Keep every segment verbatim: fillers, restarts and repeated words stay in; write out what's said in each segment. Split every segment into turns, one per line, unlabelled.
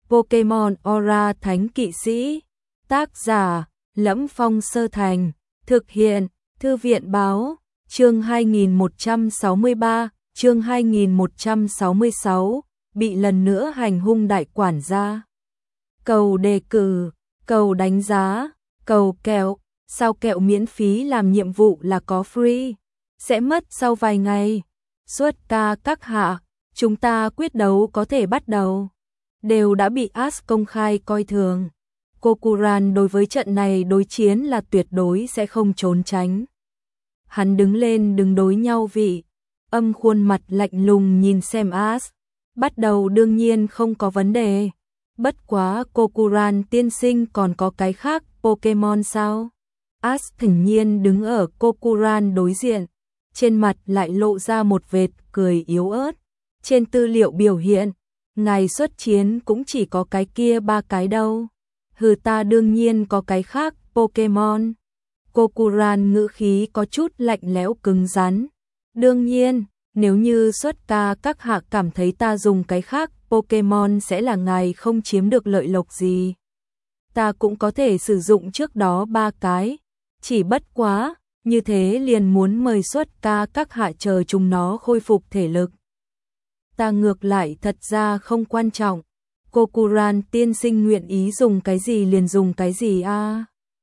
Pokemon Aura Thánh Kỵ Sĩ. Tác giả: Lẫm Phong Sơ Thành. Thực hiện: Thư viện Báo. Chương hai nghìn một trăm sáu mươi ba, chương hai nghìn một trăm sáu mươi sáu, bị lần nữa hành hung đại quản gia. Cầu đề cử, cầu đánh giá, cầu kẹo, sao kẹo miễn phí làm nhiệm vụ là có free, sẽ mất sau vài ngày. Xuất ca các hạ, chúng ta quyết đấu có thể bắt đầu. Đều đã bị Ash công khai coi thường. Kokuran đối với trận này đối chiến là tuyệt đối sẽ không trốn tránh. Hắn đứng lên đứng đối nhau vị, âm khuôn mặt lạnh lùng nhìn xem Ash. Bắt đầu đương nhiên không có vấn đề. Bất quá Kokuran tiên sinh còn có cái khác Pokemon sao? Ash thỉnh nhiên đứng ở Kokuran đối diện, trên mặt lại lộ ra một vệt cười yếu ớt. Trên tư liệu biểu hiện, ngài xuất chiến cũng chỉ có cái kia ba cái đâu. Hừ, ta đương nhiên có cái khác Pokemon. Kokuran ngữ khí có chút lạnh lẽo cứng rắn. Đương nhiên, nếu như xuất ca các hạ cảm thấy ta dùng cái khác Pokemon sẽ là ngài không chiếm được lợi lộc gì, ta cũng có thể sử dụng trước đó ba cái. Chỉ bất quá, như thế liền muốn mời xuất ca các hạ chờ chúng nó khôi phục thể lực. Ta ngược lại thật ra không quan trọng. Kokuran tiên sinh nguyện ý dùng cái gì liền dùng cái gì a. À?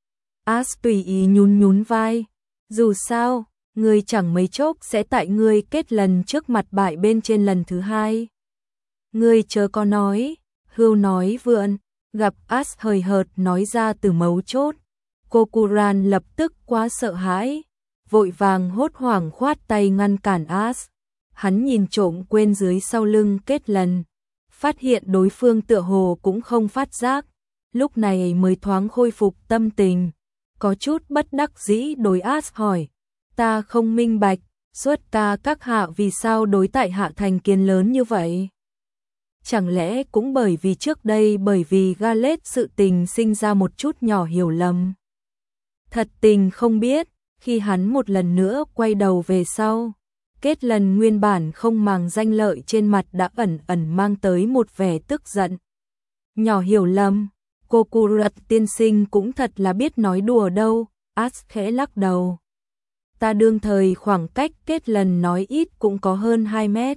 Ash tùy ý nhún nhún vai. Dù sao, ngươi chẳng mấy chốc sẽ tại ngươi kết lần trước mặt bại bên trên lần thứ hai. Ngươi chớ có nói, hưu nói vượn, gặp Ash hời hợt nói ra từ mấu chốt. Kokuran lập tức quá sợ hãi, vội vàng hốt hoảng khoát tay ngăn cản Ash. Hắn nhìn trộm quên dưới sau lưng kết lần, phát hiện đối phương tựa hồ cũng không phát giác, lúc này mới thoáng khôi phục tâm tình, có chút bất đắc dĩ đối Ash hỏi, ta không minh bạch, xuất ca các hạ vì sao đối tại hạ thành kiến lớn như vậy? Chẳng lẽ cũng bởi vì trước đây bởi vì Gallade sự tình sinh ra một chút nhỏ hiểu lầm? Thật tình không biết, khi hắn một lần nữa quay đầu về sau, kết lần nguyên bản không màng danh lợi trên mặt đã ẩn ẩn mang tới một vẻ tức giận. Nhỏ hiểu lầm, Kokurat tiên sinh cũng thật là biết nói đùa đâu. Ash khẽ lắc đầu. Ta đương thời khoảng cách kết lần nói ít cũng có hơn hai mét.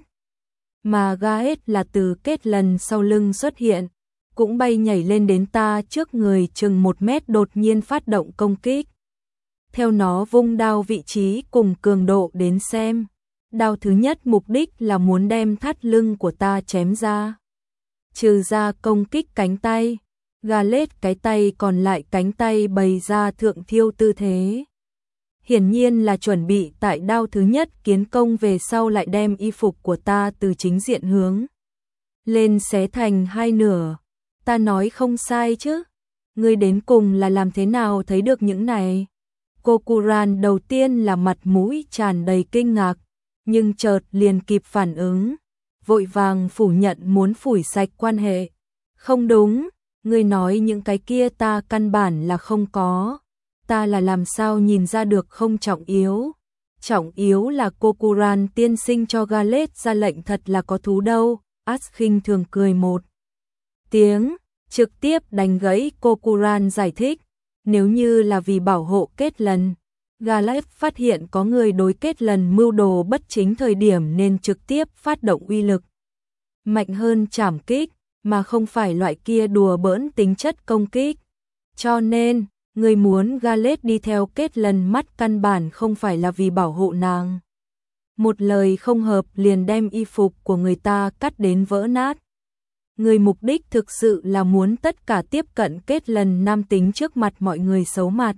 Mà Gallade là từ kết lần sau lưng xuất hiện, cũng bay nhảy lên đến ta trước người chừng một mét đột nhiên phát động công kích. Theo nó vung đao vị trí cùng cường độ đến xem, đao thứ nhất mục đích là muốn đem thắt lưng của ta chém ra. Trừ ra công kích cánh tay, Gallade cái tay còn lại cánh tay bày ra thượng thiêu tư thế. Hiển nhiên là chuẩn bị tại đao thứ nhất kiến công về sau lại đem y phục của ta từ chính diện hướng lên xé thành hai nửa. Ta nói không sai chứ? Ngươi đến cùng là làm thế nào thấy được những này? Kokuran đầu tiên là mặt mũi tràn đầy kinh ngạc, nhưng chợt liền kịp phản ứng, vội vàng phủ nhận muốn phủi sạch quan hệ. Không đúng, ngươi nói những cái kia ta căn bản là không có. Ta là làm sao nhìn ra được không trọng yếu. Trọng yếu là Kokuran tiên sinh cho Gallade ra lệnh thật là có thú đâu. Ash khinh thường cười một tiếng, trực tiếp đánh gãy Kokuran giải thích. Nếu như là vì bảo hộ kết lần, Gallade phát hiện có người đối kết lần mưu đồ bất chính thời điểm nên trực tiếp phát động uy lực mạnh hơn trảm kích, mà không phải loại kia đùa bỡn tính chất công kích. Cho nên, người muốn Gallade đi theo kết lần mắt căn bản không phải là vì bảo hộ nàng. Một lời không hợp liền đem y phục của người ta cắt đến vỡ nát. Người mục đích thực sự là muốn tất cả tiếp cận kết lần nam tính trước mặt mọi người xấu mặt.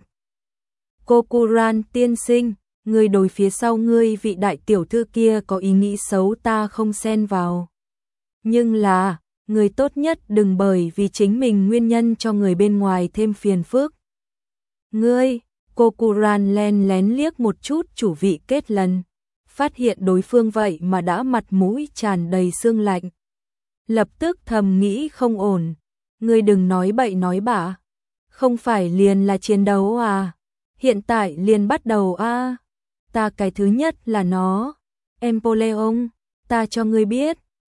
Kokuran tiên sinh, người đối phía sau ngươi vị đại tiểu thư kia có ý nghĩ xấu ta không xen vào. Nhưng là, người tốt nhất đừng bởi vì chính mình nguyên nhân cho người bên ngoài thêm phiền phức. Ngươi, Kokuran len lén liếc một chút chủ vị kết lần, phát hiện đối phương vậy mà đã mặt mũi tràn đầy sương lạnh. Lập tức thầm nghĩ không ổn, ngươi đừng nói bậy nói bạ, không phải liền là chiến đấu à, hiện tại liền bắt đầu a. À. Ta cái thứ nhất là nó, Empoleon, ta cho ngươi biết,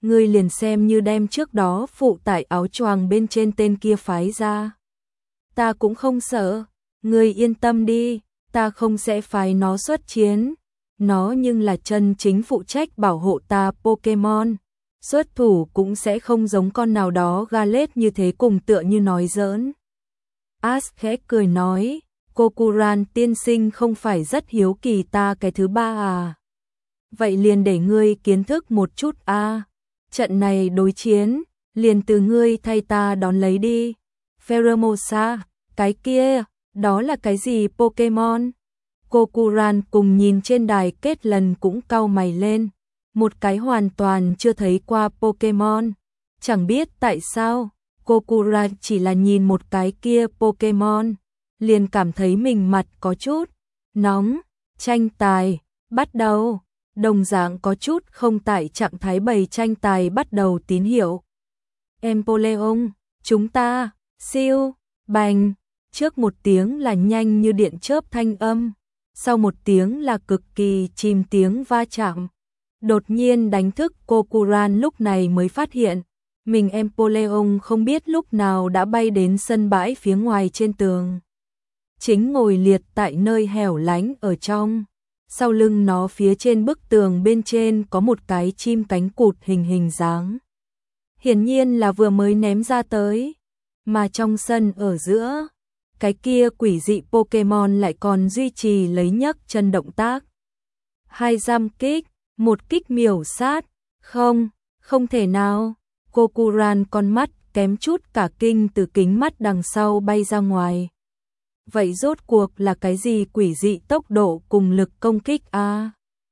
ngươi liền xem như đem trước đó phụ tải áo choàng bên trên tên kia phái ra. Ta cũng không sợ, ngươi yên tâm đi, ta không sẽ phái nó xuất chiến. Nó nhưng là chân chính phụ trách bảo hộ ta Pokemon. Xuất thủ cũng sẽ không giống con nào đó Galet như thế cùng tựa như nói giỡn. Ash khẽ cười nói, Kokuran tiên sinh không phải rất hiếu kỳ ta cái thứ ba à? Vậy liền để ngươi kiến thức một chút a. À. Trận này đối chiến, liền từ ngươi thay ta đón lấy đi. Pheromosa, cái kia, đó là cái gì Pokemon? Kokuran cùng nhìn trên đài kết lần cũng cau mày lên. Một cái hoàn toàn chưa thấy qua Pokemon. Chẳng biết tại sao, Kokuran chỉ là nhìn một cái kia Pokemon, liền cảm thấy mình mặt có chút nóng. Tranh tài, bắt đầu. Đồng dạng có chút không tại trạng thái bày tranh tài bắt đầu tín hiệu. Empoleon, chúng ta, siêu, bành. Trước một tiếng là nhanh như điện chớp thanh âm, sau một tiếng là cực kỳ chìm tiếng va chạm. Đột nhiên đánh thức Kokuran lúc này mới phát hiện, mình Empoleon không biết lúc nào đã bay đến sân bãi phía ngoài trên tường. Chính ngồi liệt tại nơi hẻo lánh ở trong. Sau lưng nó phía trên bức tường bên trên có một cái chim cánh cụt hình hình dáng. Hiển nhiên là vừa mới ném ra tới. Mà trong sân ở giữa, cái kia quỷ dị Pokemon lại còn duy trì lấy nhấc chân động tác. Hai giam kích, một kích miểu sát. Không, không thể nào. Kokuran con mắt kém chút cả kinh từ kính mắt đằng sau bay ra ngoài. Vậy rốt cuộc là cái gì quỷ dị tốc độ cùng lực công kích a? À?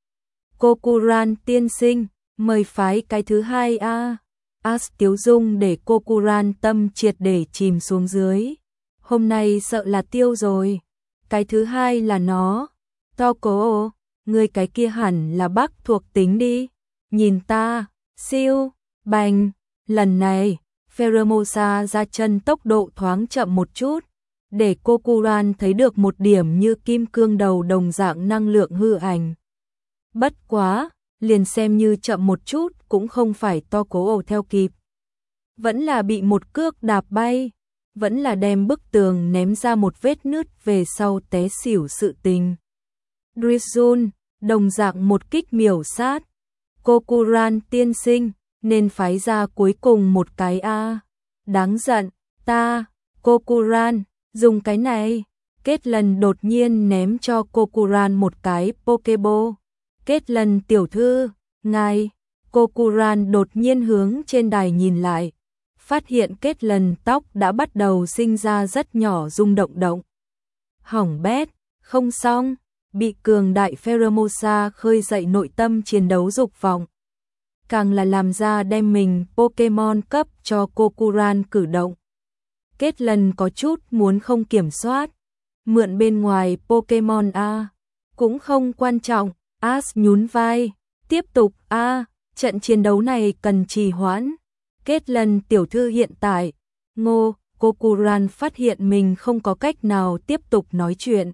Kokuran tiên sinh, mời phái cái thứ hai a. À? Ash tiếu dung để Kokuran tâm triệt để chìm xuống dưới. Hôm nay sợ là tiêu rồi. Cái thứ hai là nó. Toko, người cái kia hẳn là Bắc thuộc tính đi. Nhìn ta, siêu, bành. Lần này, Pheromosa ra chân tốc độ thoáng chậm một chút, để Kokuran thấy được một điểm như kim cương đầu đồng dạng năng lượng hư ảnh. Bất quá, liền xem như chậm một chút cũng không phải to cố ổ theo kịp. Vẫn là bị một cước đạp bay, vẫn là đem bức tường ném ra một vết nứt về sau té xỉu sự tình. Drizzle, đồng dạng một kích miểu sát. Kokuran tiên sinh, nên phái ra cuối cùng một cái A. Đáng giận, ta, Kokuran, dùng cái này. Kết lần đột nhiên ném cho Kokuran một cái Pokeball. Kết lần tiểu thư, ngài. Kokuran đột nhiên hướng trên đài nhìn lại. Phát hiện kết lần tóc đã bắt đầu sinh ra rất nhỏ rung động động. Hỏng bét, không xong, bị cường đại Pheromosa khơi dậy nội tâm chiến đấu dục vọng. Càng là làm ra đem mình Pokemon cấp cho Kokuran cử động. Kết lần có chút muốn không kiểm soát. Mượn bên ngoài Pokemon A. Cũng không quan trọng, Ash nhún vai. Tiếp tục A, trận chiến đấu này cần trì hoãn. Kết lần tiểu thư hiện tại, ngô, Kokuran phát hiện mình không có cách nào tiếp tục nói chuyện.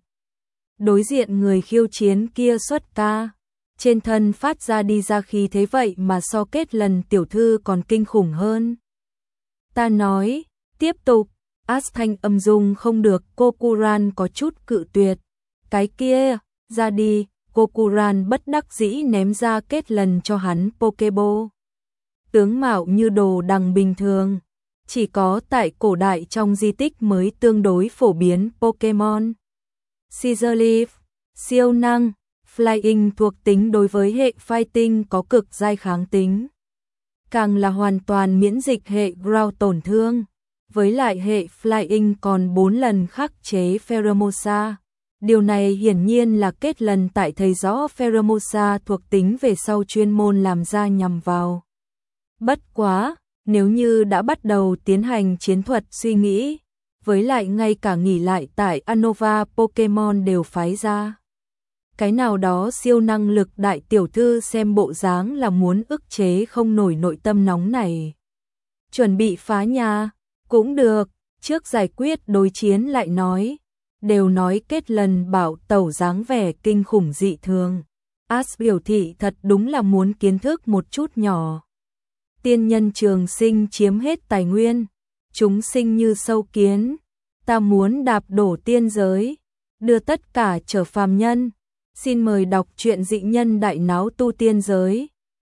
Đối diện người khiêu chiến kia xuất ca. Trên thân phát ra đi ra khí thế vậy mà so kết lần tiểu thư còn kinh khủng hơn. Ta nói, tiếp tục, Ash thanh âm dung không được, Kokuran có chút cự tuyệt. Cái kia, ra đi, Kokuran bất đắc dĩ ném ra kết lần cho hắn Pokeball. Tướng mạo như đồ đằng bình thường, chỉ có tại cổ đại trong di tích mới tương đối phổ biến Pokemon. Scissor Leaf, siêu năng. Flying thuộc tính đối với hệ Fighting có cực giai kháng tính. Càng là hoàn toàn miễn dịch hệ Ground tổn thương. Với lại hệ Flying còn bốn lần khắc chế Pheromosa. Điều này hiển nhiên là kết lần tại thấy rõ Pheromosa thuộc tính về sau chuyên môn làm ra nhằm vào. Bất quá, nếu như đã bắt đầu tiến hành chiến thuật suy nghĩ, với lại ngay cả nghỉ lại tại Unova Pokemon đều phái ra. Cái nào đó siêu năng lực đại tiểu thư xem bộ dáng là muốn ức chế không nổi nội tâm nóng này. Chuẩn bị phá nhà, cũng được, trước giải quyết đối chiến lại nói. Đều nói kết lần bảo tẩu dáng vẻ kinh khủng dị thường. Ash biểu thị thật đúng là muốn kiến thức một chút nhỏ. tiên nhân trường sinh chiếm hết tài nguyên, chúng sinh như sâu kiến, ta muốn đạp đổ tiên giới, đưa tất cả trở phàm nhân. Xin mời đọc truyện Dị Nhân Đại Náo Tu Tiên Giới.